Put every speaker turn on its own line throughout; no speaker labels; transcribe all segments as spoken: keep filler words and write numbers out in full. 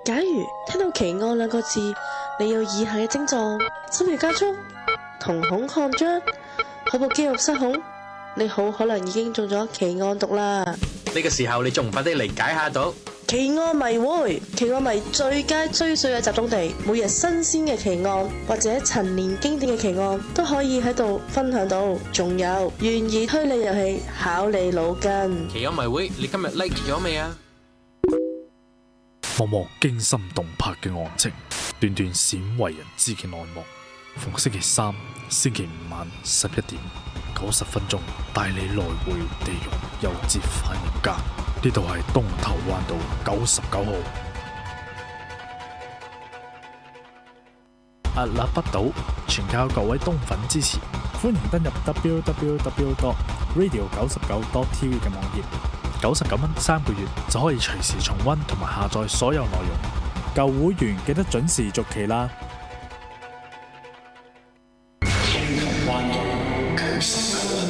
假如聽到奇案兩個字，你有以下嘅症狀：心跳加速、瞳孔擴張、口部肌肉失控，你好可能已經中咗奇案毒啦。
呢個時候你仲唔快啲嚟解下毒？
奇案迷會，奇案迷最佳追隨嘅集中地，每日新鮮嘅奇案或者陳年經典嘅奇案都可以喺度分享到。仲有懸疑推理遊戲，考你腦筋。
奇案迷會，你今日 like 咗未啊？
幕幕驚心動魄嘅案情，段段鮮為人知嘅內幕。逢星期三、星期五晚十一點九十分鐘，帶你來回地獄又折返人間。呢度係東頭灣道九十九號。屹立不倒，全靠各位東粉支持。歡迎登入 w w w dot radio 九十九 dot t v 嘅網頁。九十九蚊三個月就可以隨時重溫同埋下載所有內容。舊會員記得準時續期啦！
東頭灣道九十九號。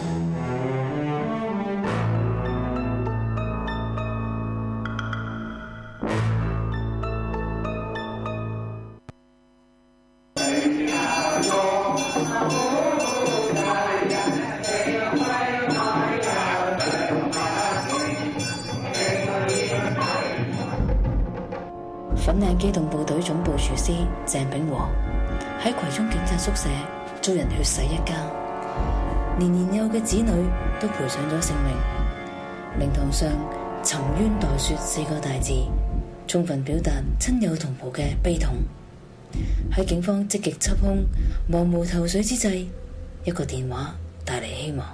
粉嶺機動部隊總部廚師鄭炳和喺葵涌警察宿舍遭人血洗一家，連年幼嘅子女都賠上咗性命。靈堂上沉冤待雪四個大字，充分表達親友同袍嘅悲痛。喺警方積極緝兇、茫無頭緒之際，一個電話帶嚟希望。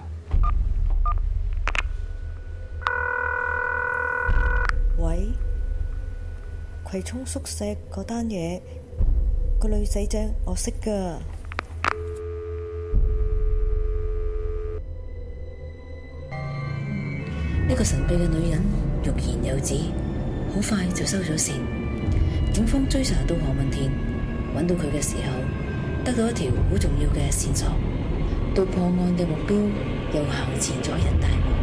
喂？葵涌宿舍嗰單嘢，個女仔啫，我識噶。
呢個神秘嘅女人欲言又止，好快就收咗線。警方追查到何文田，揾到佢嘅時候，得到一條好重要嘅線索，到破案嘅目標又行前咗一大步。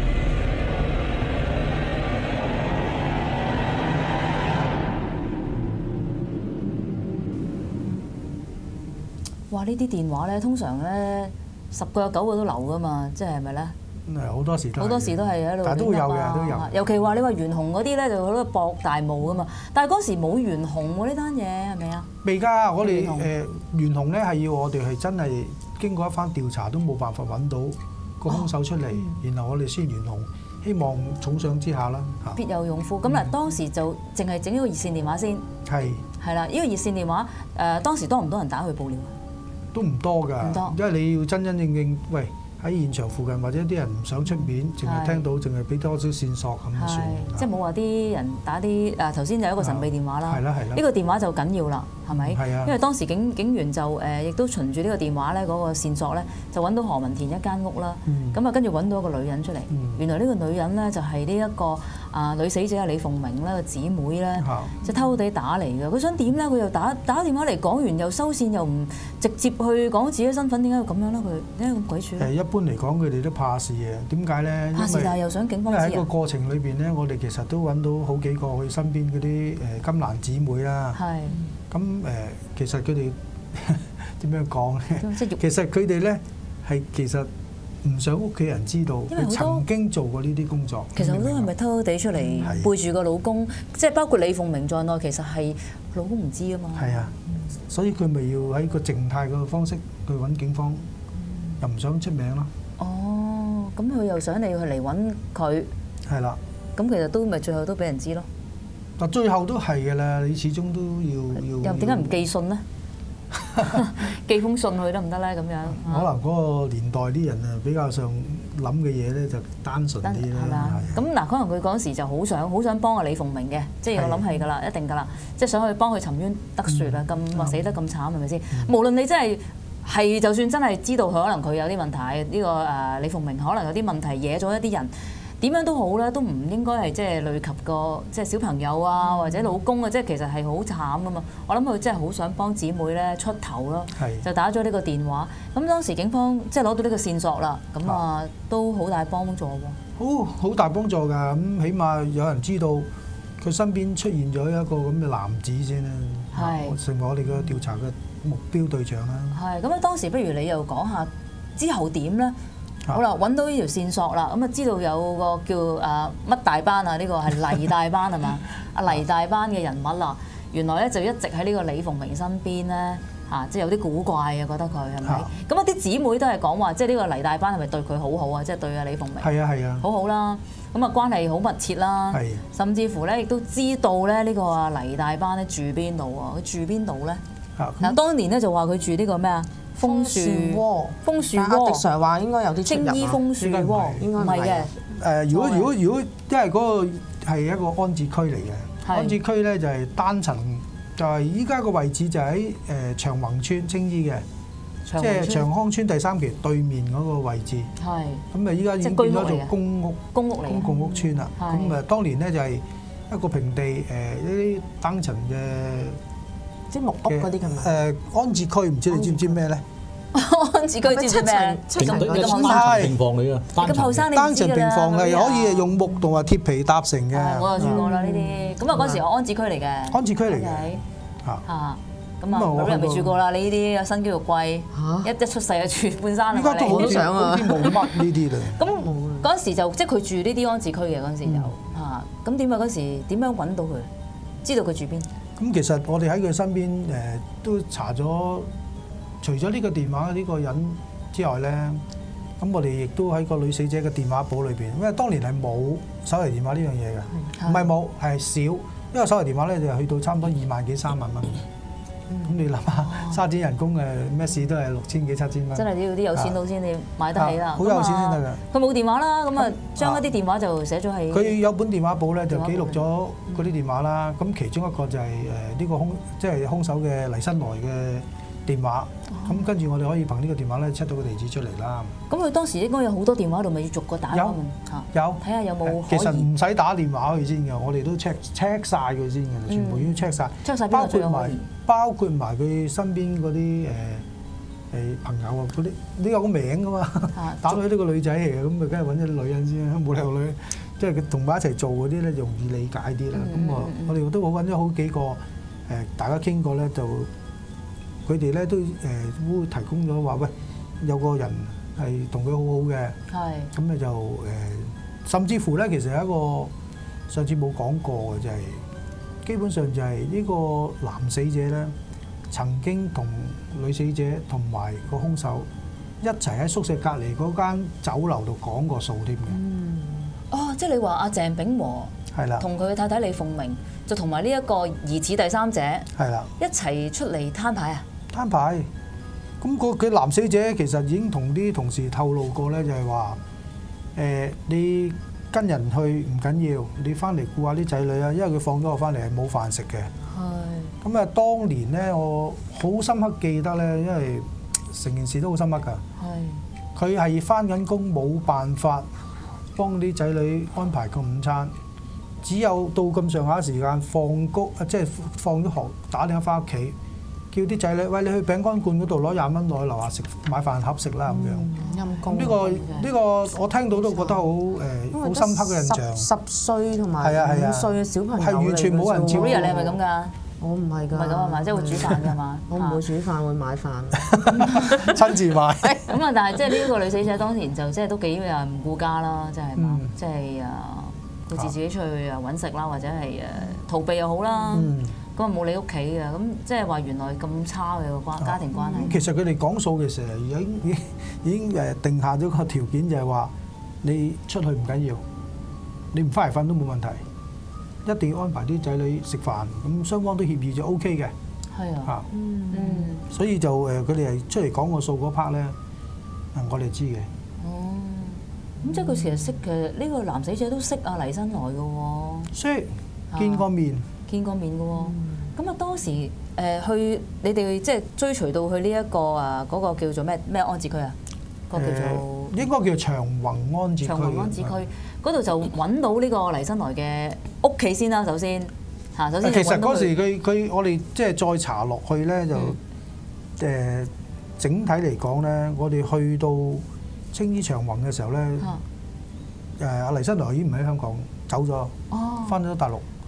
哇！呢啲電話咧，通常咧十個有九個都流噶嘛，即係咪咧？
誒好多時都
好多時都係喺度，
但係都有嘅，都有。
尤其話你話懸紅嗰啲咧，就好多博大霧噶嘛。但係嗰時冇懸紅喎，呢單嘢係咪啊？
未㗎，我哋誒懸紅咧係要我哋係真係經過一番調查都冇辦法揾到個兇手出嚟，然後我哋先懸紅，希望重賞之下啦嚇。
必有勇夫。咁嗱，當時就淨係整一個熱線電話先。
係。係
啦，呢個熱線電話誒，當時多唔多人打去報料啊？
都唔多㗎，
多
因為你要真真正正，喂喺現場附近或者啲人唔想出面，淨係聽到，淨係俾多少線索咁就算。
即係冇話啲人打啲誒頭先有一個神秘電話啦。係啦係啦。呢個電話就緊要啦，係咪？係啊。因為當時警警員就誒亦都循住呢個電話咧嗰個線索咧，就揾到何文田一間屋啦。咁啊跟住揾到一個女人出嚟。原來呢個女人咧就係呢一個啊女死者係李鳳鳴咧個姊妹咧，即係偷偷地打嚟嘅。佢想點咧？佢又打打電話嚟講完又收線，又唔直接去講自己身份，點解要咁樣咧？佢點解咁鬼處？
一般嚟講，佢哋都怕事嘅。點解咧？
怕事，但係又想警方知啊。
因為喺個過程裏邊咧，我哋其實都揾到好幾個佢身邊嗰啲誒金蘭姊妹啦。係。咁誒，其實佢哋點樣講咧？其實佢哋咧係其實唔想屋企人知道佢曾經做過呢啲工作。
其實好多係咪偷偷地出嚟背住個老公？即係包括李鳳鳴在內，其實係老公唔知啊嘛。
係啊，所以佢咪要喺個靜態嘅方式去揾警方。又唔想出名咯。
哦，咁佢又想你去嚟揾佢。係啦。咁其實都咪最後都俾人知咯。
但最後都係嘅啦，你始終都要要。
又點解唔寄信呢？寄封信去得唔得咧？咁樣。
可能嗰個年代啲人啊，比較上諗嘅嘢咧就單純啲啦。係嘛？
咁嗱，可能佢嗰時就好想好想幫阿李鳳鳴嘅，即係我諗係㗎啦，一定㗎啦，即係想去幫佢沉冤得雪啊！咁話死得咁慘係咪先？無論你真係。係，就算真係知道佢可能佢有啲問題，呢、這個誒、呃、李鳳鳴可能有啲問題惹咗一啲人，點樣都好咧，都唔應該係即係累及個即係小朋友啊，或者老公啊，即係其實係好慘噶嘛。我諗佢真係好想幫姊妹咧出頭咯，就打咗呢個電話。咁當時警方即係攞到呢個線索啦，咁啊都好大幫助喎。
好好大幫助㗎，咁起碼有人知道佢身邊出現咗一個咁嘅男子先啦，
係
成為我哋嘅調查嘅目標對象啦。
係咁啊！當時不如你又講下之後點咧？好啦，揾到呢條線索啦，咁啊知道有個叫誒乜大班啊？呢個係黎大班係嘛？阿黎大班嘅人物啦，原來咧就一直喺呢個李鳳鳴身邊咧嚇，即係有啲古怪嘅覺得佢係咪？咁啊啲姊妹都係講話，即係呢個黎大班係咪對佢好好啊？即係對阿李鳳鳴
係啊係啊，
好好啦。咁啊關係好密切啦，甚至乎咧亦都知道咧呢個啊黎大班咧住邊度喎？佢住邊度咧？嗱，當年咧就話佢住呢個咩啊？楓樹窩，楓樹窩。
阿迪 Sir 話應該有啲
青衣楓樹窩，應該唔係嘅。
誒，如果如果如果，因為嗰個係一個安置區嚟嘅，安置區咧就係單層，就係依家個位置就喺誒長宏村青衣嘅，即係長康村第三期對面嗰個位置。係。咁啊，依家已經變咗做公屋、公屋嚟、公共屋村啦。咁啊，當年咧就係一個平地誒一啲單層嘅。
即木屋嗰啲咁啊？
誒安置區唔知你知唔知咩咧？
安置區知唔知咩？
七層咁後生平房嚟㗎，
咁後生你
單層平房係可以用木同埋鐵皮搭成嘅。
我又住過啦呢啲，咁啊嗰時我安置區嚟嘅。
安置區嚟嘅。
嚇嚇，咁啊老人未住過啦，你呢啲有身嬌肉貴，一一出世就住半山啦。
依家都好想啊，冇乜呢啲啦。
咁嗰陣時就即係佢住呢啲安置區嘅嗰陣時就嚇，咁點啊嗰時點樣揾到佢？知道佢住邊？
咁其實我哋喺佢身邊誒都查咗，除咗呢個電話呢個人之外咧，咁我哋亦都喺個女死者嘅電話簿裏邊，因為當年係冇手提電話呢樣嘢嘅，唔係冇係少，因為手提電話咧就去到差唔多二萬幾三萬蚊。咁你諗下，沙展人工誒咩事都係六千幾七千蚊。
真係要啲有錢佬先至買得起啦。
好有錢先得㗎。
佢冇電話啦，咁啊將一啲電話就寫咗喺。
佢有本電話簿咧，就記錄咗嗰啲電話啦。咁其中一個就係誒呢個兇，即係兇手嘅黎新來嘅電話。咁跟住我哋可以憑呢個電話咧 check 到個地址出嚟啦。
咁佢當時應該有好多電話度，咪要逐個打
有有
睇下有冇。
其實唔使打電話去先嘅，我哋都 check check 曬佢先嘅，全部已經 check 曬。
check 曬
包括埋包括埋佢身邊嗰啲誒誒朋友啊，嗰啲你有個名㗎嘛？打到呢個女仔嚟嘅，咁咪梗係揾咗啲女人先啦，冇理由女，即係佢同埋一齊做嗰啲咧，容易理解啲啦。咁啊，我哋都揾咗好幾個誒，大家傾過咧就。佢哋咧都誒會提供咗話，喂，有個人係同佢好好嘅，係咁咧就誒，甚至乎咧其實有一個上次冇講過嘅就係，基本上就係呢個男死者咧曾經同女死者同埋個兇手一齊喺宿舍隔離嗰間酒樓度講過數添嘅。
嗯，哦，即係你話阿鄭炳和係啦，同佢嘅太太李鳳鳴就同埋呢一個疑似第三者係啦，一齊出嚟攤牌啊！
攤牌，咁個佢男死者其實已經同啲同事透露過咧，就係話誒你跟人去唔緊要，你翻嚟顧下啲仔女啊，因為佢放咗我翻嚟係冇飯食嘅。係。咁啊，當年咧，我好深刻記得咧，因為成件事都好深刻㗎。係。佢係翻緊工，冇辦法幫啲仔女安排個午餐，只有到咁上下時間放工，即係放咗學打電話翻屋企。叫啲仔女，喂，你去餅乾館嗰度攞廿蚊落去樓下食買飯盒食啦咁樣。陰公。呢個呢個我聽到都覺得好誒好深刻嘅印象。
十歲同埋五歲嘅小朋友
係完全冇人照顧。
你係咪咁㗎？
我唔係㗎。
唔係咁係嘛？即係會煮飯㗎嘛？
我唔會煮飯，會買飯。
親自買。
咁啊，但係即係呢個女死者當年就即係都幾誒唔顧家啦，即係嘛，即係啊顧自自己出去啊揾食啦，或者係誒逃避又好啦。咁啊冇你屋企嘅，咁即係話原來咁差嘅個關家庭關係。
咁其實佢哋講數嘅時候已經已經已經誒定下咗個條件，就係話你出去唔緊要，你唔翻嚟瞓都冇問題，一定要安排啲仔女食飯，咁雙方都協議就 O K 嘅。係啊。嚇。嗯。所以就誒佢哋係出嚟講個數嗰 part 咧，我哋知嘅。
哦。咁即係佢其實識嘅呢個男死者都識阿黎新來嘅喎。
識，見過面。
見過面嘅喎，咁啊當時誒去你哋即係追隨到去呢一個啊嗰個叫做咩咩安置區啊？嗰個叫做
應該叫長宏安置區。
長宏安置區嗰度就揾到呢個黎新來嘅屋企先啦，首先嚇，首先
其實嗰時佢佢我哋即係再查落去咧，就誒整體嚟講咧，我哋去到青衣長宏嘅時候咧，誒阿黎新來已經唔喺香港走咗，翻咗大陸。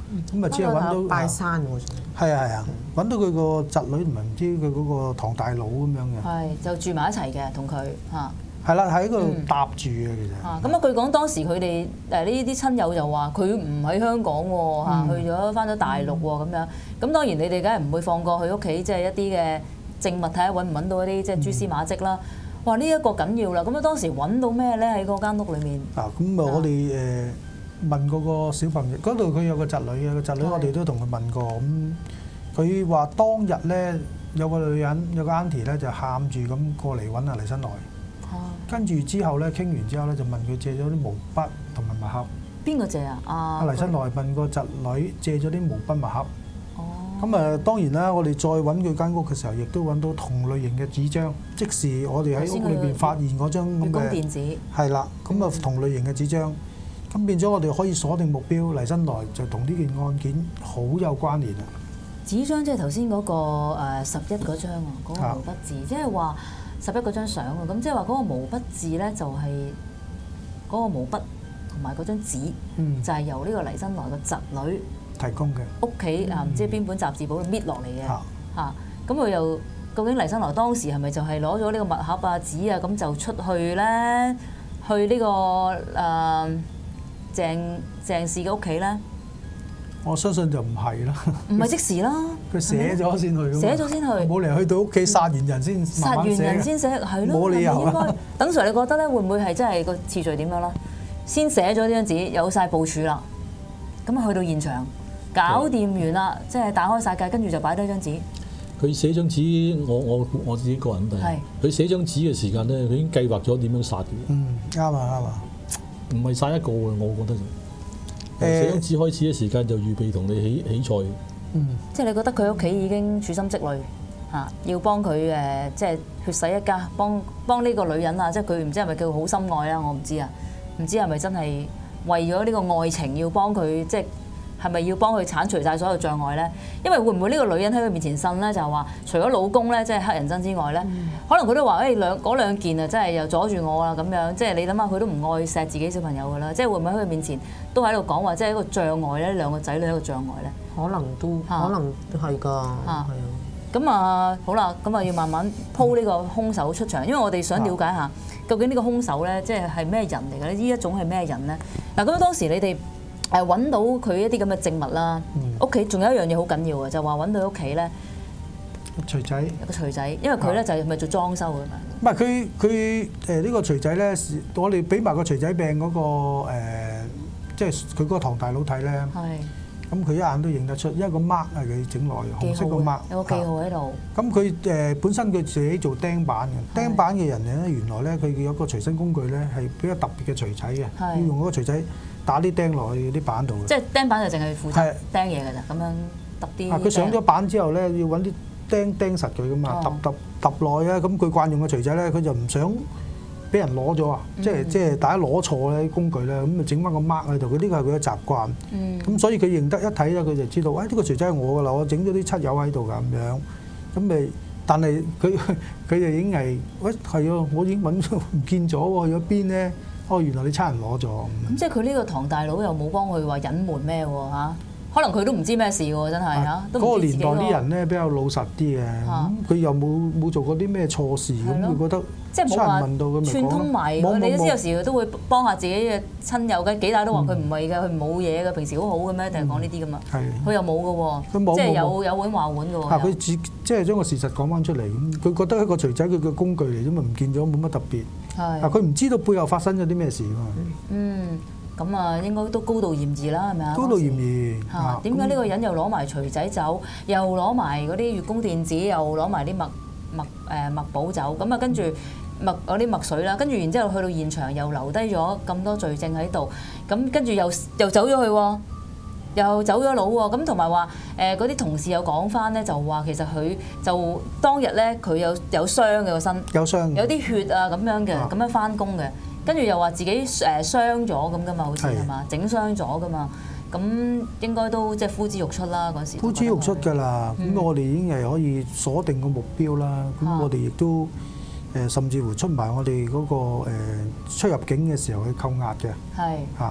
咁啊之後揾到
拜山喎，
係啊係啊，揾到佢個侄女同埋唔知佢嗰個堂大佬咁樣嘅。
係就住埋一齊嘅，同佢嚇。
係啦，喺嗰度搭住嘅其實。
啊，咁啊據講當時佢哋誒呢啲親友就話佢唔喺香港喎嚇，去咗翻咗大陸喎咁樣。咁當然你哋梗係唔會放過佢屋企，即係一啲嘅證物睇下揾唔揾到一啲即係蛛絲馬跡啦。哇！呢一個緊要啦。咁啊當時揾到咩咧喺嗰間屋裏面？
啊，咁啊我哋誒問嗰個小朋友，嗰度佢有個侄女嘅，個侄女我哋都同佢問過。咁佢話當日咧有個女人有個 auntie 咧就喊住咁過嚟揾阿黎新來。跟住之後咧，傾完之後咧，就問佢借咗啲毛筆同埋墨盒。
邊個借啊？
阿黎新來問個侄女借咗啲毛筆墨盒。哦。咁啊，當然啦，我哋再揾佢間屋嘅時候，亦都揾到同類型嘅紙張，即是我哋喺屋裏邊發現嗰張咁嘅。月光電子。係啦，咁啊同類型嘅紙張，咁變咗我哋可以鎖定目標，黎新來就同呢件案件好有關聯啊。
紙張即係頭先嗰個誒十一嗰張啊，嗰個毛筆字，即係話。十一嗰張相啊，咁即係話嗰個毛筆字咧就係嗰個毛筆同埋嗰張紙，嗯、就係由呢個黎新來個侄女
提供嘅
屋企啊，唔知邊本雜誌簿搣落嚟嘅嚇。咁佢又究竟黎新來當時係咪就係攞咗呢個墨盒啊紙啊咁就出去咧？去呢、呢個誒、呃、鄭鄭氏嘅屋企咧？
我相信就唔係啦，
唔係即時啦，
佢寫咗先去，
寫咗先去，
冇嚟去到屋企殺完人先
殺完人先寫，係咯，
冇理由
應該等 Sir 你覺得咧，會唔會係真係個次序點樣啦？先寫咗呢張紙，有晒部署啦，咁啊去到現場搞掂完啦，即係打開晒計，跟住就擺低張紙。
佢寫張紙，我我我自己個人睇，佢寫張紙嘅時間咧，佢已經計劃咗點樣殺嘅。
嗯，啱啊啱啊，
唔係殺一個嘅，我覺得就。寫張紙開始嘅時間就預備同你起起菜。
嗯，即係你覺得佢屋企已經處心積慮嚇，要幫佢誒，即係血洗一家，幫幫呢個女人啊！即係佢唔知係咪叫好心愛啦，我唔知啊，唔知係咪真係為咗呢個愛情要幫佢，即係係咪要幫佢剷除晒所有障礙咧？因為會唔會呢個女人喺佢面前呻咧，就係話除咗老公咧，即係黑人憎之外咧，嗯、可能佢都話誒兩嗰兩件啊，真係又阻住我啦咁樣。即係你諗下，佢都唔愛錫自己小朋友噶啦，即係會唔會喺佢面前都喺度講話，即係一個障礙咧，兩個仔女一個障礙咧？
可能都可能都係㗎，係啊。
咁啊，好啦，咁啊要慢慢鋪呢個兇手出場，因為我哋想了解下究竟呢個兇手咧，即係係咩人嚟嘅咧？呢一種係咩人咧？嗱，咁當時你哋誒揾到佢一啲咁嘅證物啦，屋企仲有一樣嘢好緊要嘅，就話揾到屋企咧
錘仔，
有個錘仔，因為佢咧就係咪做裝修嘅嘛？
唔係佢佢誒呢個錘仔咧，我哋俾埋個錘仔柄嗰個誒，即係佢嗰個唐大佬睇咧。係。咁佢一眼都認得出，因為個 mark 係佢整落嚟，紅色個 mark。有個記號喺度。咁佢誒本身佢自己做釘板嘅，釘板嘅人咧，原來咧佢有個隨身工具咧係比較特別嘅錘仔嘅，要用嗰個錘仔打啲釘落去啲板度嘅。即係釘板就淨係負責釘嘢㗎咋，咁樣揼啲。啊！佢上咗板之後咧，要揾啲釘釘實佢㗎嘛，揼揼揼落去啊！咁佢慣用嘅錘仔咧，佢就唔想俾人攞咗啊！即係即係大家攞錯咧啲工具咧，咁啊整翻個 mark 喺度。佢呢個係佢嘅習慣。咁、嗯、所以佢認得一睇咧，佢就知道，哎呢、呢個錘仔係我㗎啦，我整咗啲漆油喺度㗎咁樣。咁咪，但係佢佢就已經係，喂係啊，我已經揾咗唔見咗喎，去咗邊咧？哦，原來你差人攞咗。咁即係佢呢個唐大佬又冇幫佢話隱瞞咩喎嚇？可能佢都唔知咩事喎，真係嚇。嗰個年代啲人咧比較老實啲嘅，咁佢又冇冇做過啲咩錯事，咁佢覺得即係冇話串通埋。你都知有時佢都會幫下自己嘅親友嘅，幾大都話佢唔係嘅，佢冇嘢嘅，平時好好嘅咩？定係講呢啲㗎嘛？佢又冇嘅喎，即係有有碗話碗嘅喎。啊！佢只即係將個事實講翻出嚟，咁佢覺得一個錘仔佢嘅工具嚟啫嘛，唔見咗冇乜特別。係。啊！佢唔知道背後發生咗啲咩事㗎嘛。嗯。咁啊，應該都高度嫌疑啦，係咪啊？高度嫌疑嚇，點解呢個人又攞埋錘仔走，又攞埋嗰啲月供電子，又攞埋啲墨墨誒墨寶走？咁啊，跟住墨嗰啲墨水啦，跟住然之後去到現場又留低咗咁多罪證喺度，咁跟住又又走咗去喎，又走咗佬喎。咁同埋話誒嗰啲同事有講翻咧，就話其實佢就當日咧佢有有傷嘅個身，有傷，有啲血啊咁樣嘅，咁樣翻工嘅。跟住又話自己誒傷咗咁噶嘛，好似係嘛，整傷咗噶嘛，咁應該都即係呼之欲出啦嗰時。呼之欲出㗎啦，咁、嗯、我哋已經係可以鎖定個目標啦。咁、嗯、我哋亦都誒甚至乎出埋我哋嗰個誒出入境嘅時候去扣押嘅。係嚇，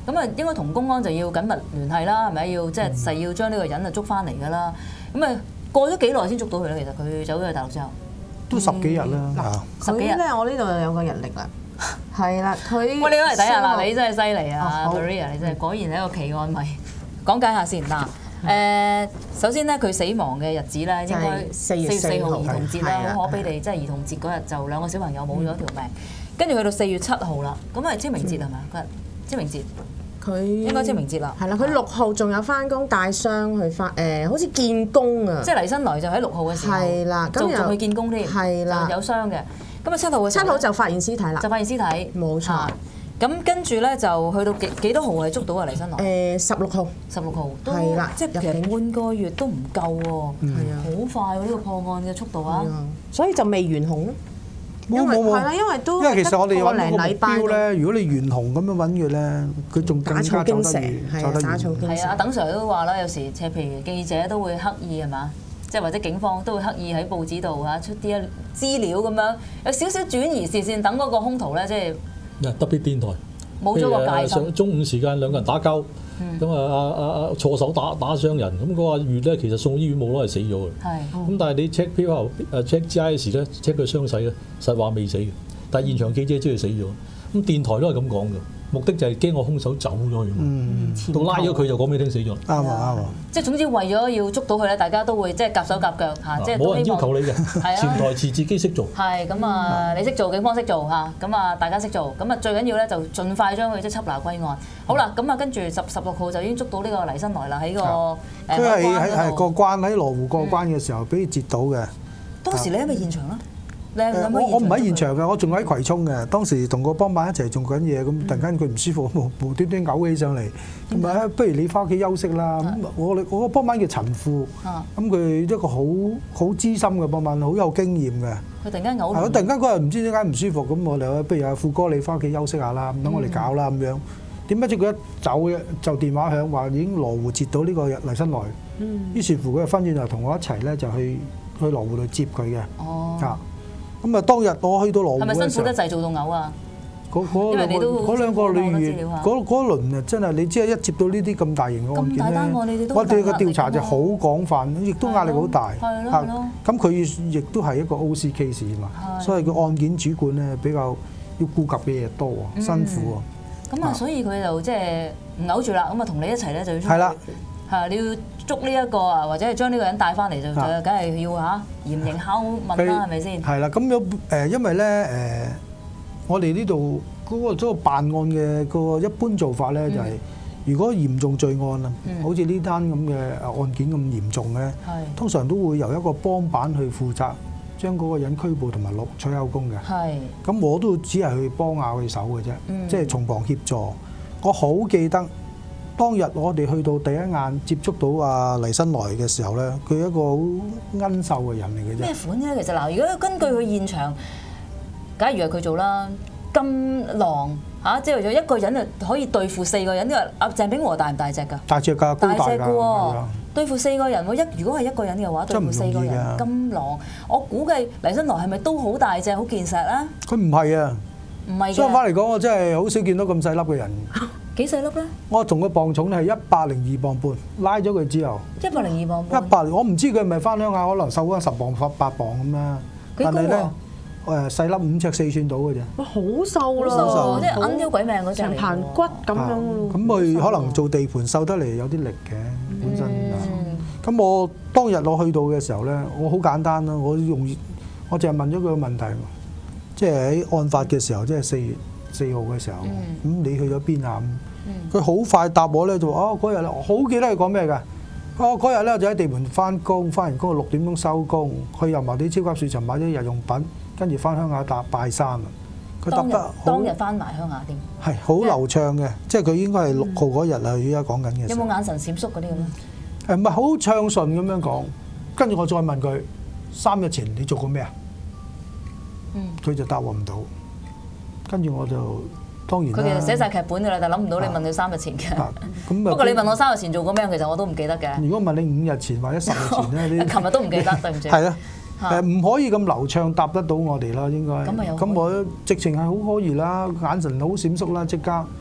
咁啊應該同公安就要緊密聯繫啦，係咪？要即係誓要將呢個人啊捉翻嚟㗎啦。咁啊過咗幾耐先捉到佢咧？其實佢走咗去大陸之後，
都十幾日啦。
十幾日
咧，我呢度又有個日歷啦。係啦，佢喂
你攞嚟睇下啦，你真係犀利啊 Maria 你真係果然係一個奇案迷。講解下先嗱。誒，首先咧，佢死亡嘅日子咧，應該四月四號兒童節啦，好可悲地，即係兒童節嗰日就兩個小朋友冇咗條命。跟住去到四月七號啦，咁係清明節係咪？嗰日清明節，
佢
應該清明節啦。
係啦，佢六號仲有翻工帶傷去翻誒，好似見工啊。
即係黎新來就喺六號嘅時候，
係啦，
就仲去見工添，
係啦，
有傷嘅。咁啊七號嘅
七號就發現屍體啦，
就發現屍體，
冇錯。咁
跟住咧就去到幾幾多號係捉到啊黎新來？
誒十六號，
十六號都
係啦，
即係其實半個月都唔夠喎，係啊，好快喎呢個破案嘅速度啊，
所以就未懸紅咯。
冇冇冇，
係啦，因為都
因為其實我哋揾個目
禮拜
標咧，如果你懸紅咁樣揾佢咧，佢仲更加走得遠，走得遠。
係啊，鄧 Sir 都話啦，有時即係譬如記者都會刻意係嘛，即係或者警方都會刻意喺報紙度嚇出啲資料咁樣，有少少轉移視線，等嗰個兇徒咧即係
特別電台。
冇咗個戒心。
上中午時間兩個人打交，咁啊啊啊啊錯手打打傷人，咁嗰個月咧其實送醫院冇攞係死咗嘅。係。咁但係你 check 票後誒 check G I 時咧 check 佢傷勢咧，實話未死嘅，但係現場記者知佢死咗。咁電台都係咁講嘅，目的就係驚個兇手走咗去。嗯。到拉咗佢就講俾你聽死咗。啱啊啱啊！
即係總之為咗要捉到佢咧，大家都會即係夾手夾腳嚇，即係
冇人要求你嘅，潛台詞自己識做。
係咁啊，你識做，警方識做嚇，咁啊大家識做，咁啊最緊要咧就盡快將佢即係緝拿歸案。好啦，咁啊跟住十十六號就已經捉到呢個黎新來啦，喺個誒
佢係喺係過關喺羅湖過關嘅時候俾佢截到嘅。
當時你喺咪現場啊？
我我唔喺現場嘅，我仲喺葵涌嘅。當時同個幫辦一齊做緊嘢，咁突然間佢唔舒服，無無端端嘔起上嚟，咁啊不如你翻屋企休息啦。咁我我個幫辦叫陳富，咁佢一個好好資深嘅幫辦，好有經驗嘅。
佢突然間嘔。
係，突然間嗰日唔知點解唔舒服，咁我哋話不如阿富哥你翻屋企休息下啦，咁等我哋搞啦咁樣。點解知佢一走就電話響話已經羅湖截到呢個黎新來，於是乎佢就翻轉頭同我一齊咧就去去羅湖度接佢嘅。哦。啊。咁啊！當日我去到羅湖嘅時候，係咪辛苦得滯做到嘔啊？嗰嗰兩個嗰兩個女員，嗰嗰輪啊，真係你知啊！一接到呢啲咁大型嘅案件咧，我哋嘅調查就好廣泛，亦都壓力好大。係咯係咯。咁佢亦都係一個 O C case 啊嘛，所以個案件主管咧比較要顧及嘅嘢多啊，辛苦啊。
咁啊，所以佢就即係唔嘔住啦。咁啊，同你一齊咧就要出去。係啦。係，你要捉呢一個啊，或者係將呢個人帶翻嚟就就梗係要嚇嚴刑拷問啦，係咪先？
係啦，咁有誒，因為咧誒，我哋呢度嗰個嗰個辦案嘅個一般做法咧，就係如果嚴重罪案啊，好似呢單咁嘅案件咁嚴重嘅，通常都會由一個幫辦去負責將嗰個人拘捕同埋錄取口供嘅。係。咁我都只係去幫下佢手嘅啫，即係從旁協助。我好記得。當日我哋去到第一眼接觸到阿黎新來嘅時候咧，佢係一個好奀瘦嘅人嚟嘅啫。
咩款咧？其實嗱，如果根據佢現場，假如係佢做啦，咁狼嚇，即係為咗一個人就可以對付四個人。因為阿鄭炳和大唔大隻㗎？
大隻㗎，高大㗎。大隻㗎喎，
對付四個人喎，一如果係一個人嘅話，對付四個人咁狼，我估計黎新來係咪都好大隻、好健碩啊？
佢唔係啊，
唔係。相
反嚟講，我真係好少見到咁細粒嘅人。
幾細粒咧？
我同佢磅重係一百零二磅半，拉咗佢之後。
一百零二磅半。
一百，我唔知佢係咪翻鄉下，可能瘦翻十磅、八磅咁啦。
幾高啊？
誒細粒五尺四寸到嘅啫。
哇！好瘦咯，
好瘦，即係揞咗鬼命嗰隻嚟。
成棚骨咁樣。
咁佢可能做地盤瘦得嚟有啲力嘅本身啊。咁我當日我去到嘅時候咧，我好簡單啦，我用我淨係問咗佢個問題，即係喺案發嘅時候，即係四月四號嘅時候，咁你去咗邊啊？佢好快答我咧，就話哦嗰日咧，好記得佢講咩㗎？哦嗰日咧就喺地盤翻工，翻完工六點鐘收工，去油麻地超級市場買咗日用品，跟住翻鄉下搭拜山啊！佢答得
當日翻埋鄉下添，
係好流暢嘅，即係佢應該係六號嗰日啊！而家講緊嘅。
有冇眼神閃縮嗰啲咁咧？
誒唔係好暢順咁樣講，跟住我再問佢三日前你做過咩啊？嗯，佢就答我唔到，跟住我就。當然，
佢其實寫晒劇本㗎啦，但諗唔到你問佢三日前嘅。不過你問我三日前做過咩，其實我都唔記得嘅。
如果問你五日前或者十日前咧，
你琴日都唔記得，對唔住。
係啊，誒唔可以咁流暢答得到我哋啦，應該。
咁咪有。
咁我直情係好可疑啦，眼神好閃縮啦，即刻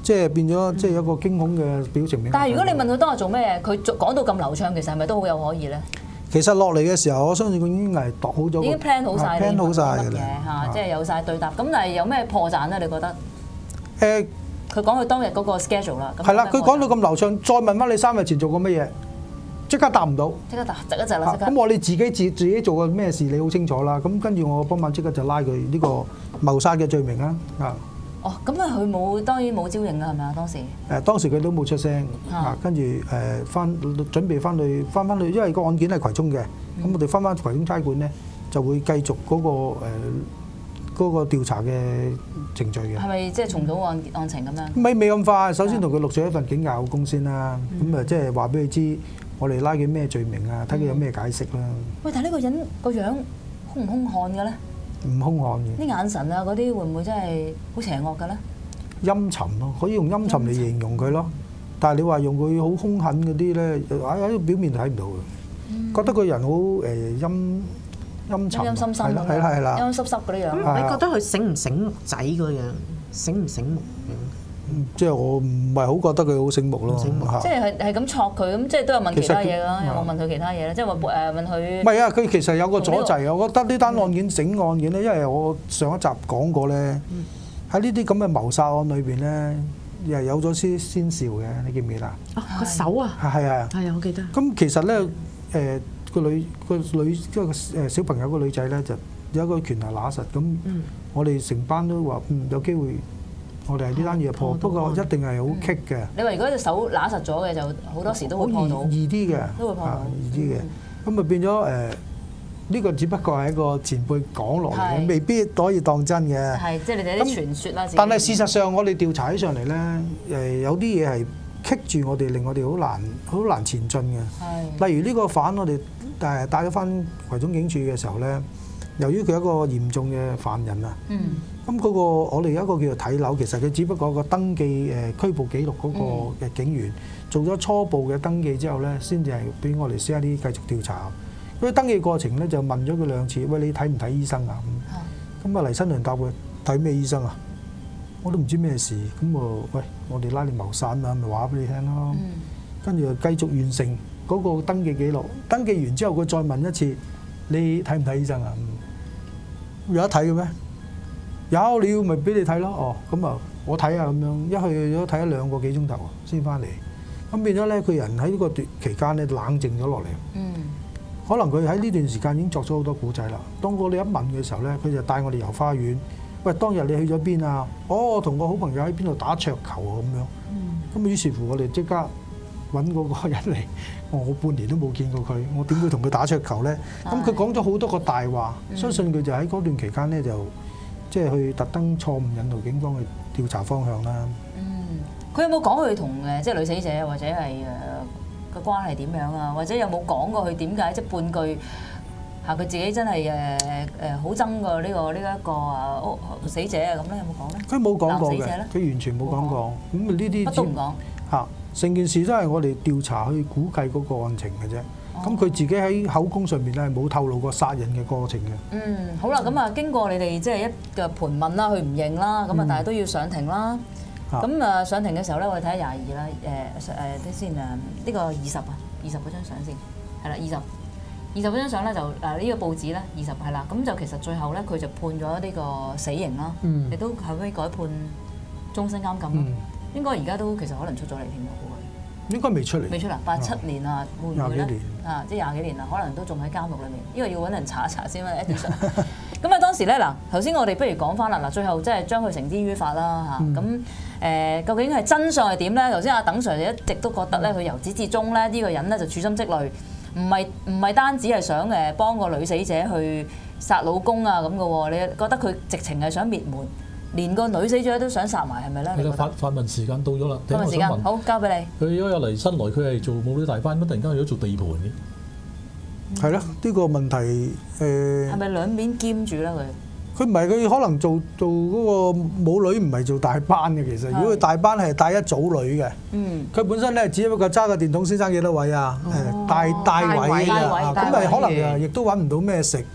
即係變咗即係有一個驚恐嘅表情。
但係如果你問佢當日做咩，佢講到咁流暢，其實係咪都好有可疑咧？
其實落嚟嘅時候，我相信佢已經係度好咗，
已經 plan 好晒
，plan 好晒
嘅啦嚇，即係有晒對答。咁但係有咩破綻咧？你覺得？
誒，
佢講佢當日嗰個 schedule 啦。
係啦，佢講到咁流暢，再問翻你三日前做過乜嘢，即刻答唔到。
即刻答，窒一窒啦，即刻。
咁我哋自己自自己做過咩事，你好清楚啦。咁跟住我當晚即刻就拉佢呢個謀殺嘅罪名啦。啊！
哦，咁啊，佢冇當然冇招認啦，係咪啊？當時
誒，當時佢都冇出聲啊。跟住誒翻準備翻去翻翻去，因為個案件係葵涌嘅，咁我哋翻翻葵涌差館咧，就會繼續嗰個誒嗰個調查嘅程序嘅。
係咪即係重組案案情咁樣？
未未咁快，首先同佢錄咗一份警戒公先啦。咁啊，即係話俾佢知，我哋拉佢咩罪名啊，睇佢有咩解釋啦。
喂，但係呢個人個樣兇唔兇悍嘅咧？
唔兇悍嘅。啲
眼神啊，嗰啲會唔會真係好邪惡嘅咧？
陰沉咯，可以用陰沉嚟形容佢咯。但係你話用佢好兇狠嗰啲咧，喺表面睇唔到嘅，嗯、覺得個人好誒陰陰沉，
陰森森咁樣，
係啦係啦，
陰濕濕嗰啲樣。
咁你覺得佢醒唔醒目仔個樣？醒唔醒目？
即係我唔係好覺得佢好醒目咯。
即係係係咁戳佢，咁即係都有問其他嘢啦。有冇問佢其他嘢咧？即係話誒問佢。
唔係啊！佢其實有個阻滯。我覺得呢單案件整案件咧，因為我上一集講過咧，喺呢啲咁嘅謀殺案裏邊咧，又有咗先先兆嘅，你記唔記得？
哦，個手啊！
係係啊！
係啊，我記得。
咁其實咧，誒個女個女即係個誒小朋友個女仔咧，就有一個拳頭揦實咁。我哋成班都話嗯有機會。我哋係呢單嘢破，不過一定係好棘嘅。
你話如果隻手揦實咗嘅，就好多時都會破到。
易啲嘅，
都會破到。
易啲嘅，咁啊變咗誒，呢個只不過係一個前輩講落嚟嘅，未必可以當真嘅。
係，即係你哋啲傳説啦。
但係事實上，我哋調查起上嚟咧，誒有啲嘢係棘住我哋，令我哋好難好難前進嘅。係。例如呢個犯，我哋誒帶咗翻葵涌警署嘅時候咧，由於佢係一個嚴重嘅犯人啊。嗯。咁嗰個我哋有一個叫做睇樓，其實佢只不過個登記誒拘捕記錄嗰個嘅警員做咗初步嘅登記之後咧，先至係俾我哋 C I D 繼續調查。嗰啲登記過程咧就問咗佢兩次，喂，你睇唔睇醫生啊？咁咁啊黎新良答佢睇咩醫生啊？我都唔知咩事。咁啊喂，我哋拉你謀殺啊，咪話俾你聽咯。跟住就繼續完成嗰個登記記錄，登記完之後佢再問一次，你睇唔睇醫生啊？有得睇嘅咩？有，你要咪俾你睇咯。哦，咁啊，我睇下咁樣，一去咗睇咗兩個幾鐘頭先翻嚟。咁變咗咧，佢人喺呢個段期間咧冷靜咗落嚟。嗯。可能佢喺呢段時間已經作咗好多古仔啦。當我哋一問嘅時候咧，佢就帶我哋遊花園。喂，當日你去咗邊啊？哦，我同個好朋友喺邊度打桌球啊咁樣。嗯。咁於是乎我哋即刻揾嗰個人嚟。我半年都冇見過佢，我點會同佢打桌球咧？咁佢講咗好多個大話，嗯、相信佢就喺嗰段期間咧就。即係去特登錯誤引導警方去調查方向啦。
嗯，佢有冇講佢同誒即係女死者或者係誒個關係點樣啊？或者有冇講過佢點解即係半句嚇佢自己真係誒誒好憎過呢個呢一個啊屋死者啊咁咧？有冇講咧？
佢冇講過嘅，佢完全冇講過。咁啊呢啲
乜都唔講
嚇，成件事都係我哋調查去估計嗰個案情嘅啫。咁佢自己喺口供上面咧冇透露過殺人嘅過程嘅。嗯，
好啦，咁啊經過你哋即係一個盤問啦，佢唔認啦，咁啊但係都要上庭啦。咁啊上庭嘅時候咧，我哋睇下廿二啦，誒誒睇先誒呢個二十啊，二十嗰張相先，係啦，二十二十嗰張相咧就誒呢個報紙咧二十係啦，咁就其實最後咧佢就判咗呢個死刑啦，亦都後尾改判終身監禁啦。應該而家都其實可能出咗嚟添喎。
應該未出嚟，
未出嚟，八七年啊，會唔會咧？啊，即係廿幾年啦，可能都仲喺監獄裏面。呢個要揾人查一查先啦，Eddie Sir。咁啊，當時咧嗱，頭先我哋不如講翻啦，嗱，最後即係將佢繩之於法啦嚇。咁誒，究竟係真相係點咧？頭先阿鄧 Sir 就一直都覺得咧，佢由始至終咧，呢個人咧就處心積慮，唔係唔係單止係想誒幫個女死者去殺老公啊咁嘅喎，你覺得佢直情係想滅門？連個女死者都想殺埋，係咪咧？
係啦，發發問時間到咗啦。
發問時間，好交俾你。
佢如果有嚟新來，佢係做武女大班，乜突然間去咗做地盤嘅？
係咯，呢個問題誒。係
咪兩面兼住咧？佢
佢唔係，佢可能做做嗰個武女唔係做大班嘅。其實如果佢大班係帶一組女嘅，嗯，佢本身咧只不過揸個電筒先生幾多位啊？誒，帶帶位啊，咁咪可能誒亦都揾唔到咩食。咁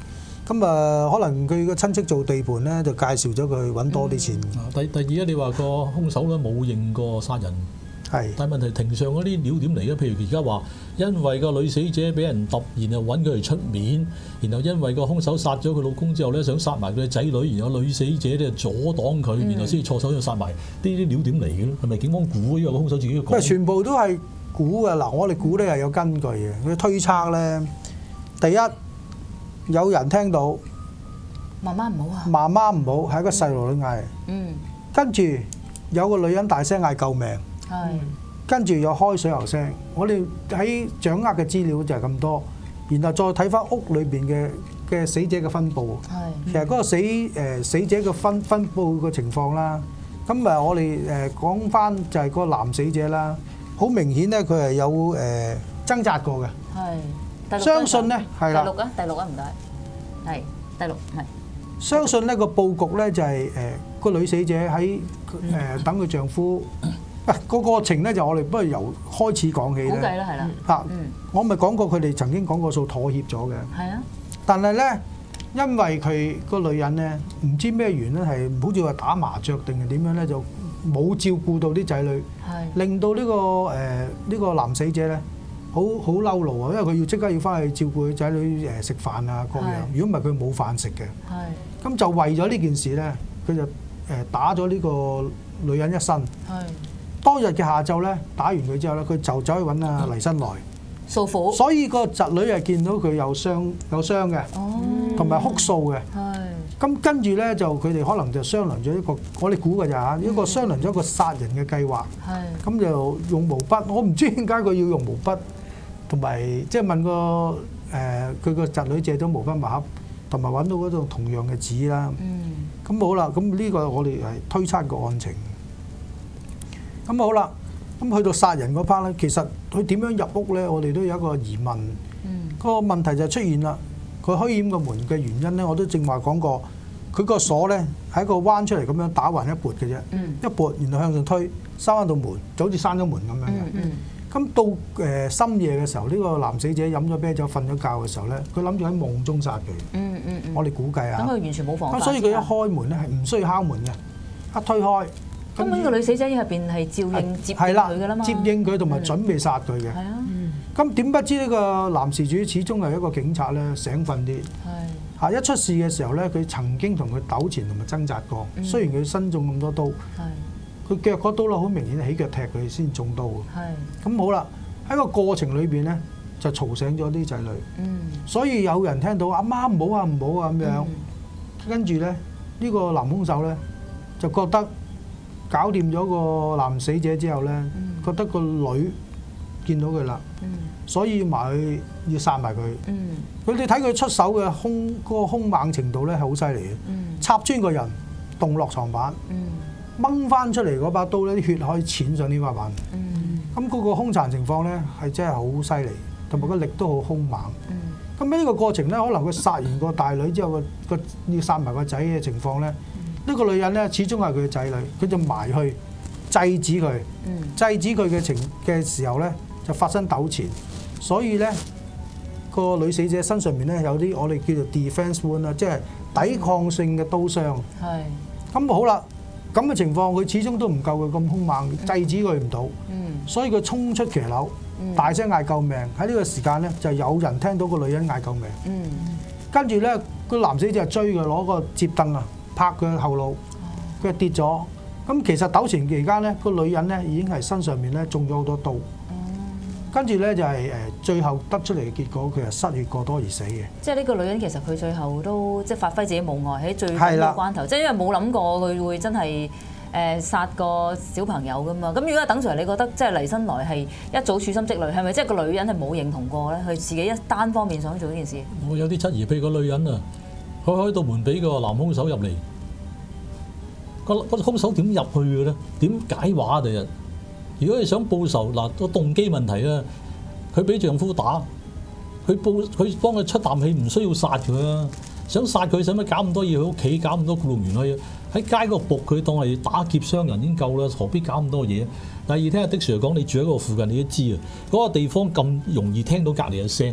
咁啊，可能佢個親戚做地盤咧，就介紹咗佢揾多啲錢。
第第二咧，你話個兇手咧冇認過殺人，
係，
但係問題庭上嗰啲料點嚟咧？譬如而家話，因為個女死者俾人揼，然後揾佢嚟出面，然後因為個兇手殺咗佢老公之後咧，想殺埋佢嘅仔女，然後女死者咧阻擋佢，然後先至錯手就殺埋。呢啲料點嚟嘅咧？係咪警方估？因為個兇手自己講。
全部都係估嘅。嗱，我哋估咧係有根據嘅。佢推測咧，第一有人聽到
媽媽唔好啊，
媽媽唔好係一個細路女嗌，
嗯，
跟住有個女人大聲嗌救命，
係，
跟住有開水喉聲。我哋喺掌握嘅資料就係咁多，然後再睇翻屋裏邊嘅嘅死者嘅分佈。係，其實嗰個死誒死者嘅分分佈嘅情況啦。咁啊，我哋誒講翻就係個男死者啦，好明顯咧，佢係有誒掙扎過嘅。
係，
相信咧係啦。
第六啊，第六啊，唔該，係第六係。
相信呢個佈局咧就係誒個女死者喺誒等佢丈夫。啊，個過程咧就我哋不如由開始講起啦。
估計啦，係啦。
嚇，我咪講過佢哋曾經講過數妥協咗嘅。
係啊。但
係咧，因為佢個女人咧唔知咩原因係好似話打麻雀定係點樣咧，就冇照顧到啲仔女，令到呢個誒呢個男死者咧好好嬲怒啊！因為佢要即刻要翻去照顧佢仔女誒食飯啊各樣。如果唔係佢冇飯食嘅。係。咁就為咗呢件事咧，佢就誒打咗呢個女人一身。係。當日嘅下晝咧，打完佢之後咧，佢就走去揾阿黎新來
訴苦。所
以個侄女係見到佢有傷有傷嘅，同埋哭訴嘅。係。咁跟住咧就佢哋可能就商量咗一個，我哋估嘅咋嚇，一個商量咗一個殺人嘅計劃。係。咁就用毛筆，我唔知點解佢要用毛筆，同埋即係問個誒佢個侄女借咗毛筆墨盒，同埋揾到嗰種同樣嘅紙啦。嗯。咁好啦，咁呢個我哋係推測個案情。咁好啦，咁去到殺人嗰 part 咧，其實佢點樣入屋咧？我哋都有一個疑問。嗯。個問題就出現啦。佢開掩個門嘅原因咧，我都正話講過。佢個鎖咧係一個彎出嚟咁樣打橫一撥嘅啫。嗯。一撥，然後向上推，閂翻到門，就好似閂咗門咁樣嘅。嗯嗯。咁到誒深夜嘅時候，呢個男死者飲咗啤酒瞓咗覺嘅時候咧，佢諗住喺夢中殺佢。嗯嗯嗯。我哋估計啊。咁佢完全冇防範。咁所以佢一開門咧係唔需要敲門嘅，一推開。
根本個女死者入邊係照應接應佢㗎啦嘛，
接應佢同埋準備殺佢嘅。係啊。咁點不知呢個男事主始終係一個警察咧，醒瞓啲。係。嚇！一出事嘅時候咧，佢曾經同佢糾纏同埋掙扎過。嗯。雖然佢身中咁多刀。係。佢腳嗰刀咧，好明顯起腳踢佢先中刀。係。咁好啦，喺個過程裏邊咧，就嘈醒咗啲仔女。嗯。所以有人聽到阿媽唔好啊，唔好啊咁樣。跟住咧，呢個男兇手咧就覺得。搞掂咗個男死者之後咧，嗯、覺得個女見到佢啦，嗯、所以埋去要殺埋佢。佢哋睇佢出手嘅兇嗰個兇猛程度咧係好犀利嘅，嗯、插穿個人，棟落床板，掹翻、嗯、出嚟嗰把刀咧，啲血可以濺上天花板。咁嗰、嗯、個兇殘情況咧係真係好犀利，同埋個力都好兇猛。咁喺呢個過程咧，可能佢殺完個大女之後，個個要殺埋個仔嘅情況咧。呢個女人咧，始終係佢嘅仔女，佢就埋去制止佢，嗯、制止佢嘅情嘅時候咧，就發生糾纏，所以咧個女死者身上面咧有啲我哋叫做 defense wound 啦，即係抵抗性嘅刀傷。係、嗯。咁好啦，咁嘅情況佢始終都唔夠佢咁兇猛，制止佢唔到，嗯、所以佢衝出騎樓，嗯、大聲嗌救命。喺呢個時間咧，就有人聽到個女人嗌救命。嗯。跟住咧，個男死者就追佢攞個摺凳啊！拍佢後腦，佢跌咗。咁其實糾纏期間咧，個女人咧已經係身上面咧中咗好多刀。跟住咧就係誒最後得出嚟嘅結果，佢係失血過多而死嘅。
即係呢個女人其實佢最後都即係發揮自己無礙喺最緊要關頭，即係因為冇諗過佢會真係誒殺個小朋友噶嘛。咁如果等 Sir 你覺得即係黎新來係一早處心積慮，係咪即係個女人係冇認同過咧？佢自己一單方面想做呢件事。
我有啲質疑，譬如個女人啊。佢開到門俾個男兇手入嚟，個個兇手點入去嘅咧？點解話啊？第日如果你想報仇，嗱個動機問題啊，佢俾丈夫打，佢報佢幫佢出啖氣，唔需要殺佢啊！想殺佢使乜搞咁多嘢？佢屋企搞咁多僱傭員去喺街嗰度仆佢，當係打劫傷人已經夠啦，何必搞咁多嘢？第二聽阿的 Sir 講，你住喺嗰個附近，你都知啊，嗰個地方咁容易聽到隔離嘅聲。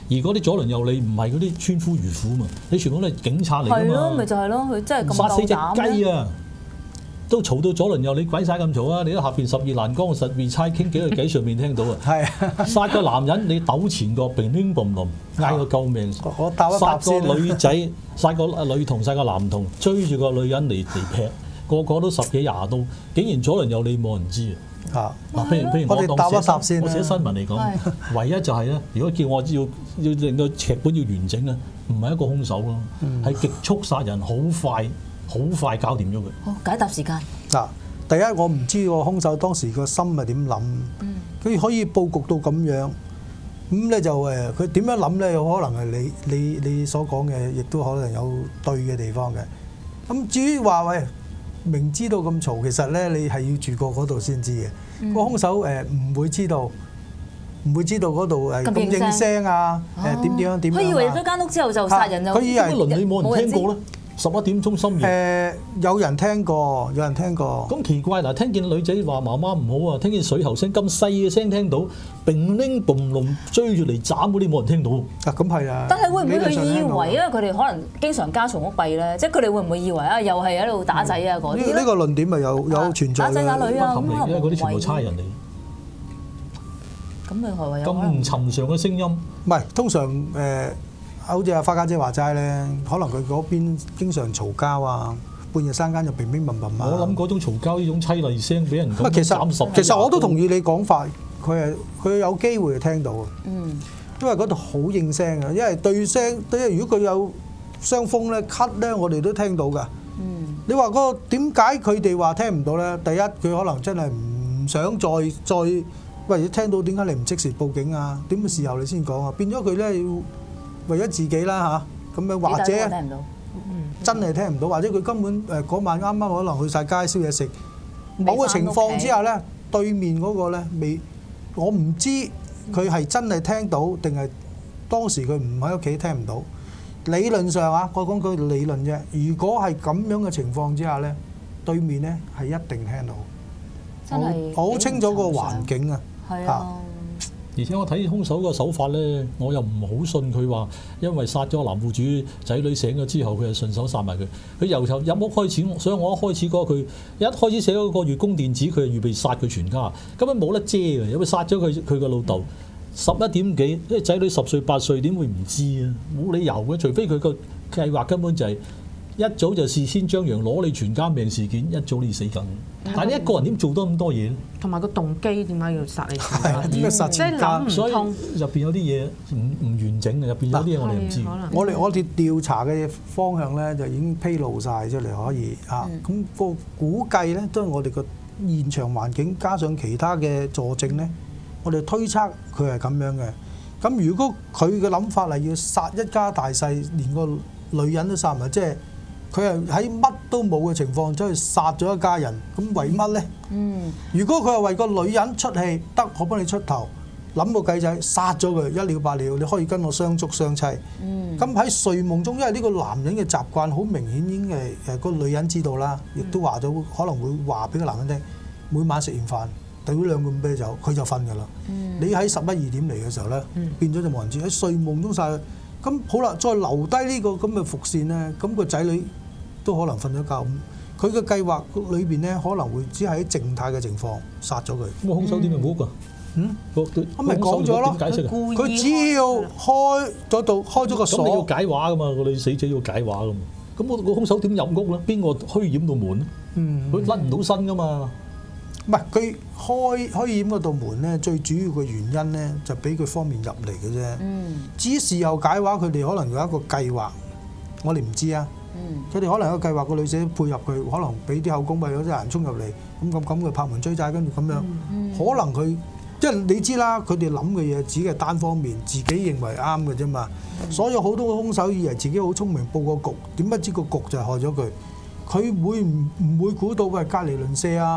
而嗰啲左鄰右里唔係嗰啲村夫漁婦嘛，你全部都係警察嚟㗎嘛。
係咯，咪就係咯，佢真係咁
殺死隻
夠膽
雞啊！都嘈到左鄰右里鬼晒咁嘈啊！你喺下邊十二欄杆實面猜傾幾個偈上面聽到啊！
係
殺個男人你糾纏個乒乒乓乓嗌個救命，
我答一答先。
殺個女仔，殺個女童，殺個男童，追住個女人嚟嚟劈，個個都十幾廿刀，竟然左鄰右里冇人知啊！嗱，譬如譬如我
哋答一答先，
我寫新聞嚟講，唯一就係咧，如果叫我要要令到劇本要完整啊，唔係一個兇手咯，係極速殺人，好快。好快搞掂咗佢。
好，解答時間。
嗱，第一我唔知個兇手當時個心係點諗，佢、嗯、可以佈局到咁樣，咁咧就誒佢點樣諗咧？有可能係你你你所講嘅，亦都可能有對嘅地方嘅。咁至於話喂，明知道咁嘈，其實咧你係要住過嗰度先知嘅。嗯、個兇手誒唔會知道，唔會知道嗰度誒咁應聲啊，誒點點樣點樣啊。佢以為入咗間屋之後就殺人就，
佢以為鄰里冇人聽過咧。十一點鐘深夜，誒、
呃、有人聽過，有人聽過。
咁奇怪嗱，聽見女仔話媽媽唔好啊，聽見水喉聲咁細嘅聲聽到，乒鈴嘣隆追住嚟斬嗰啲冇人聽到。
啊，咁係啊。
但係會唔會佢以為啊？佢哋可能經常家嘈屋閉咧，即係佢哋會唔會以為啊？又係喺度打仔啊嗰啲咧？呢、
呢個論點咪有有存在嘅。
打仔打女啊，咁
因為嗰啲全部差人嚟。
咁你何謂有？
咁唔尋常嘅聲音，
唔係通常誒。呃好似阿花家姐話齋咧，可能佢嗰邊經常嘈交啊，半夜三更就乒乒乓乓啊。
我諗嗰種嘈交呢種淒厲聲俾人咁斬十。
其實我都同意你講法，佢係佢有機會聽到。嗯。因為嗰度好應聲啊，因為對聲，因為如果佢有傷風咧、咳咧，我哋都聽到㗎。嗯。你話嗰個點解佢哋話聽唔到咧？第一，佢可能真係唔想再再，喂，聽到點解你唔即時報警啊？點嘅時候你先講啊？變咗佢咧要。為咗自己啦嚇，咁樣或者真係聽唔到，或者佢根本誒嗰晚啱啱可能去晒街燒嘢食，某個情況之下咧，對面嗰個咧未，我唔知佢係真係聽到定係當時佢唔喺屋企聽唔到。理論上啊，我講句理論啫。如果係咁樣嘅情況之下咧，對面咧係一定聽到。真係好清楚個環境啊！嚇。
而且我睇兇手個手法咧，我又唔好信佢話，因為殺咗男戶主仔女醒咗之後，佢就順手殺埋佢。佢由頭入屋開始，所以我一開始嗰句一開始寫嗰個月供電子，佢就預備殺佢全家，根本冇得遮嘅，因為殺咗佢佢個老豆十一點幾，因為仔女十歲八歲點會唔知啊？冇理由嘅，除非佢個計劃根本就係、是。一早就事先張揚攞你全家命事件，一早你死緊。但係你一個人點做得咁多嘢咧？
同埋個動機點解要殺你全家？
點解殺全家？
所以入邊有啲嘢唔唔完整嘅，入邊有啲嘢我哋唔知。
我哋我哋調查嘅方向咧就已經披露晒出嚟，可以啊。咁、嗯、個估計咧都係我哋個現場環境加上其他嘅佐證咧，我哋推測佢係咁樣嘅。咁如果佢嘅諗法係要殺一家大細，連個女人都殺埋，即係。佢係喺乜都冇嘅情況，走去殺咗一家人，咁為乜呢？嗯，如果佢係為個女人出氣，得我幫你出頭，諗個計仔殺咗佢，一了百了，你可以跟我相捉相妻。嗯，咁喺睡夢中，因為呢個男人嘅習慣好明顯，已經係誒個女人知道啦，亦都話咗可能會話俾個男人聽，每晚食完飯倒兩罐啤酒，佢就瞓㗎啦。嗯，你喺十一二點嚟嘅時候呢，變咗就冇人知喺睡夢中殺佢。咁好啦，再留低呢個咁嘅伏線呢，咁個仔女都可能瞓咗覺。佢嘅計劃裏邊呢，可能會只係喺靜態嘅情況殺咗佢。
咁個兇手點樣估㗎？嗯，
我咪講咗咯。
點解釋啊？
佢只要開咗度，開咗個鎖。
咁你要解話㗎嘛？個女死者要解話㗎嘛？咁個個兇手點入屋咧？邊個虛掩到門咧？嗯，佢甩唔到身㗎嘛？
唔係佢開開掩嗰道門咧，最主要嘅原因咧就俾佢方便入嚟嘅啫。嗯，至於事後解話，佢哋可能有一個計劃，我哋唔知啊。嗯，佢哋可能有個計劃，個女仔配合佢，可能俾啲口供，為咗啲人衝入嚟，咁咁咁佢拍門追債，跟住咁樣，嗯、可能佢即係你知啦，佢哋諗嘅嘢只係單方面，自己認為啱嘅啫嘛。嗯、所以好多個兇手以為自己好聰明，佈個局，點不知個局就係害咗佢。佢會唔唔會估到喂隔離鄰舍啊？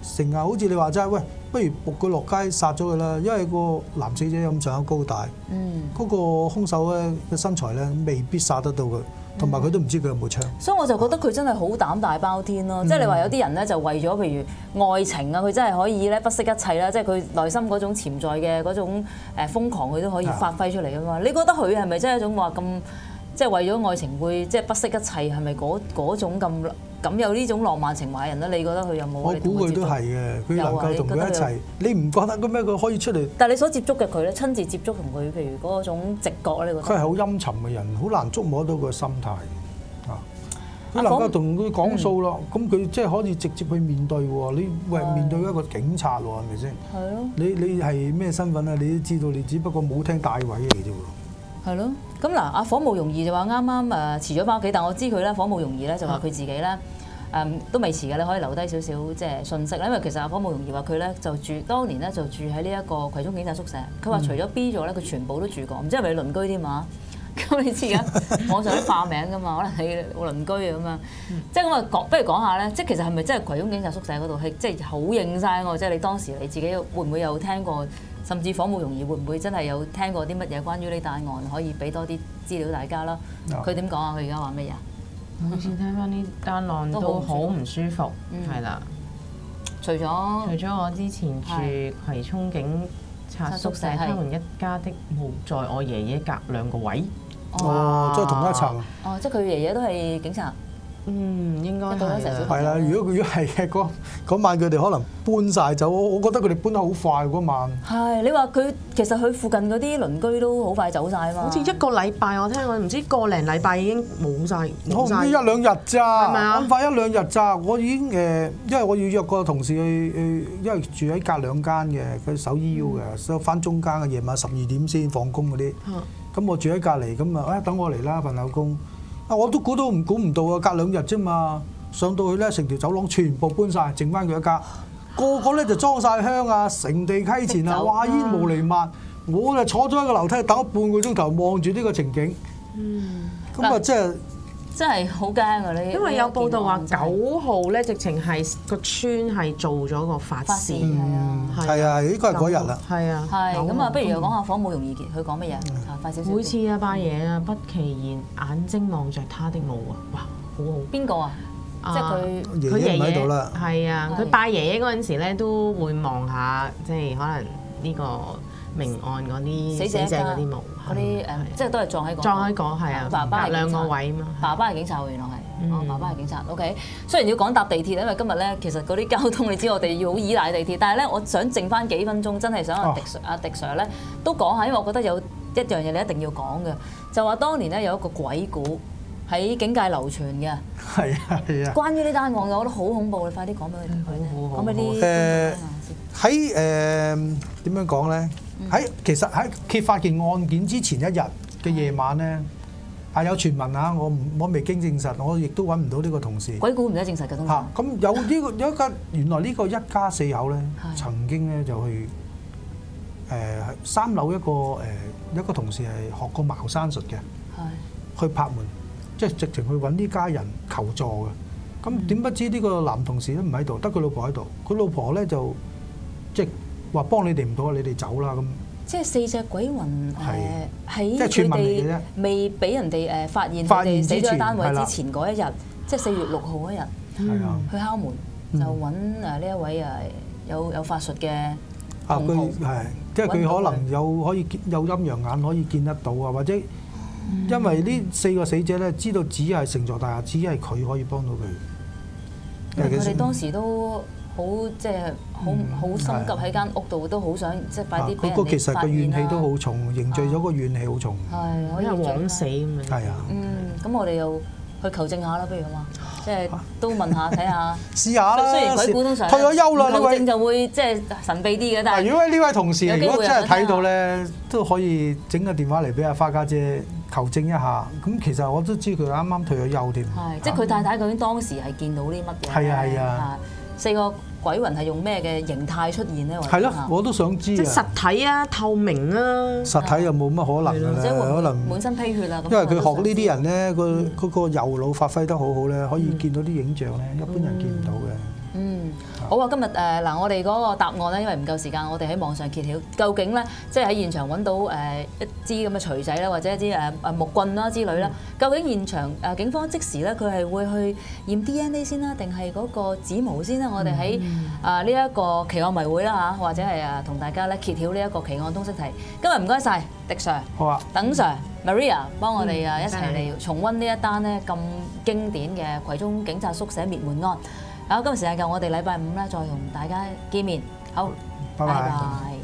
成日好似你話齋，喂，不如仆佢落街殺咗佢啦，因為個男死者咁上下高大，嗯，嗰個兇手咧嘅身材咧未必殺得到佢。同埋佢都唔知佢有冇槍，
所以我就覺得佢真係好膽大包天咯。嗯、即係你話有啲人咧就為咗譬如愛情啊，佢真係可以咧不惜一切啦。即係佢內心嗰種潛在嘅嗰種誒瘋狂，佢都可以發揮出嚟啊嘛。你覺得佢係咪真係一種話咁即係為咗愛情會即係不惜一切？係咪嗰嗰種咁咁有呢種浪漫情懷嘅人咧？你覺得佢有冇？我
估佢都係嘅，佢能夠同佢一齊，你唔覺得咁咩？佢可以出嚟？
但係你所接觸嘅佢咧，親自接觸同佢，譬如嗰種直覺咧，你覺得？
佢係好陰沉嘅人，好難捉摸到佢心態。佢能夠同佢講數咯，咁佢即係可以直接去面對喎。你喂面對一個警察喎，係咪先？係咯。你你係咩身份啊？你都知道，你只不過冇聽帶位嚟啫喎。
係咯。咁嗱，阿火舞容易就話啱啱誒遲咗翻屋企，但我知佢咧，火舞容易咧就話佢自己咧誒都未遲嘅，你可以留低少少即係信息啦。因為其實阿火舞容易話佢咧就住當年咧就住喺呢一個葵涌警察宿舍。佢話除咗 B 座咧，佢全部都住過，唔知係咪你鄰居添嘛？咁你知而家網上啲化名㗎嘛？可能係鄰居咁樣，即係咁啊講，不如講下咧，即係其實係咪真係葵涌警察宿舍嗰度係即係好應晒我？即係你當時你自己會唔會有聽過，甚至火舞容易會唔會真係有聽過啲乜嘢關於呢單案，可以俾多啲資料大家啦？佢點講啊？佢而家話乜嘢啊？
好似聽翻呢單案都好唔舒服，係啦。
除咗
除咗我之前住葵涌警察宿舍，他們一家的無在我爺爺隔兩個位。
哦，即係同一層。
哦，即係佢爺爺都係警察。
嗯，應該係。
係啦，如果佢如果係嘅嗰嗰晚，佢哋可能搬晒走。我我覺得佢哋搬得好快嗰晚。
係，你話佢其實佢附近嗰啲鄰居都好快走晒啊嘛。
好似一個禮拜，我聽我唔知個零禮拜已經冇晒。
我唔知一兩日咋，
係咪啊？
咁快一兩日咋？我已經誒，因為我要約個同事去去，因為住喺隔兩間嘅，佢守醫腰嘅，所以翻中間嘅夜晚十二點先放工嗰啲。咁我住喺隔離，咁啊，誒等我嚟啦，份口工。啊，我都估到唔估唔到啊，隔兩日啫嘛，上到去咧，成條走廊全部搬晒，剩翻佢一家，個個咧就裝晒香啊，成地溪錢啊，哇煙霧瀰漫，我就坐咗喺個樓梯等咗半個鐘頭，望住呢個情景。嗯，咁啊，即係。
真係好驚啊！你
因為有報道話九號咧，直情係個村係做咗個法事，係
啊，係啊，應該係嗰日啦。
係啊，
係咁啊，不如又講下火舞容易佢講乜嘢？快少少。
每次阿伯爺啊，不其然眼睛望着他的墓啊，哇，好好。
邊個啊？即係佢
佢爺爺喺度啦。
係啊，佢拜爺爺嗰陣時咧，都會望下，即係可能呢個命案嗰啲死者嗰啲墓，
嗰啲誒，即係都係撞喺個
撞喺個係啊，
爸爸係
兩個位嘛。
爸爸係警察喎，原來係，哦，爸爸係警察。OK， 雖然要講搭地鐵，因為今日咧其實嗰啲交通你知我哋要好依賴地鐵，但係咧我想剩翻幾分鐘，真係想阿迪 Sir 阿迪 Sir 咧都講下，因為我覺得有一樣嘢你一定要講嘅，就話當年咧有一個鬼故喺警界流傳嘅。
係啊係啊。關
於呢單案嘅，我覺得好恐怖，你快啲講俾佢聽佢，講俾啲
誒喺誒點樣講咧？喺其實喺揭發件案件之前一日嘅夜晚咧，係有傳聞啊！我唔我未經證實，我亦都揾唔到呢個同事。
鬼故唔使證實嘅東西。
嚇咁有呢個有一家原來呢個一家四口咧，曾經咧就去誒三樓一個誒一個同事係學過茅山術嘅，去拍門，即係直情去揾呢家人求助嘅。咁點不知呢個男同事都唔喺度，得佢老婆喺度。佢老婆咧就即係話幫你哋唔到，你哋走啦咁。
即係四隻鬼魂誒喺
即係傳聞嚟嘅啫，
未俾人哋誒發現佢哋死咗單位之前嗰一日，即係四月六號嗰日，去敲門就揾誒呢一位誒有有法術嘅同袍。
係即係佢可能有可以有陰陽眼可以見得到啊，或者因為呢四個死者咧知道只係成座大廈，只係佢可以幫到佢。
因為佢哋當時都好即係好好心急喺間屋度，都好想即係快啲俾人哋發現啦。嗰個其實個怨氣都好重，凝聚咗個怨氣好重。係可以枉死咁樣。
係啊。
嗯，咁我哋又去求證下啦，不如好嘛？即係都問下睇下。
試下啦。
雖然鬼故通常
退咗休啦，
求證就會即係神秘啲嘅，但係
如果呢位同事如果真係睇到咧，都可以整個電話嚟俾阿花家姐求證一下。咁其實我都知佢啱啱退咗休添。
係，即係佢太太究竟當時係見到啲乜嘢？
係啊係啊。
四個鬼魂係用咩嘅形態出現咧？
係咯，我都想知啊！
即係實體啊，透明啊。
實體又冇乜可能㗎啦，可能
滿身披血啊。
因為佢學呢啲人咧，個嗰個右腦發揮得好好咧，可以見到啲影像咧，一般人見唔到嘅。
嗯，好啊！今日誒嗱，我哋嗰個答案咧，因為唔夠時間，我哋喺網上揭曉，究竟咧即係喺現場揾到誒一支咁嘅錘仔啦，或者一支誒誒木棍啦之類啦，究竟現場誒警方即時咧佢係會去驗 D N A 先啦，定係嗰個指模先啦？我哋喺啊呢一個奇案迷會啦嚇，或者係啊同大家咧揭曉呢一個奇案通識題。今日唔該晒，迪 Sir，
好啊，
等 Sir。Maria 幫我哋啊一齊嚟重溫呢一單咧咁經典嘅葵涌警察宿舍滅門案。好，今日時間夠，我哋禮拜五咧再同大家見面。好，
拜拜。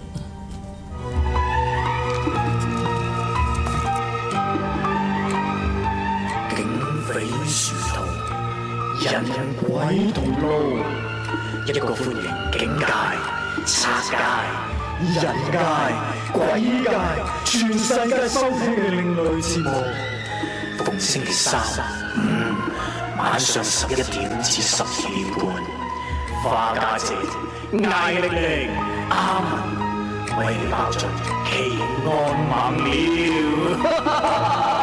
警匪殊途，人鬼同路，一個歡迎警界、賊界、人界、鬼界，全世界收聽嘅另類節目，逢星期三、五晚上十一點至十二點半，花家姐、艾力力、阿文為你爆盡奇案猛料。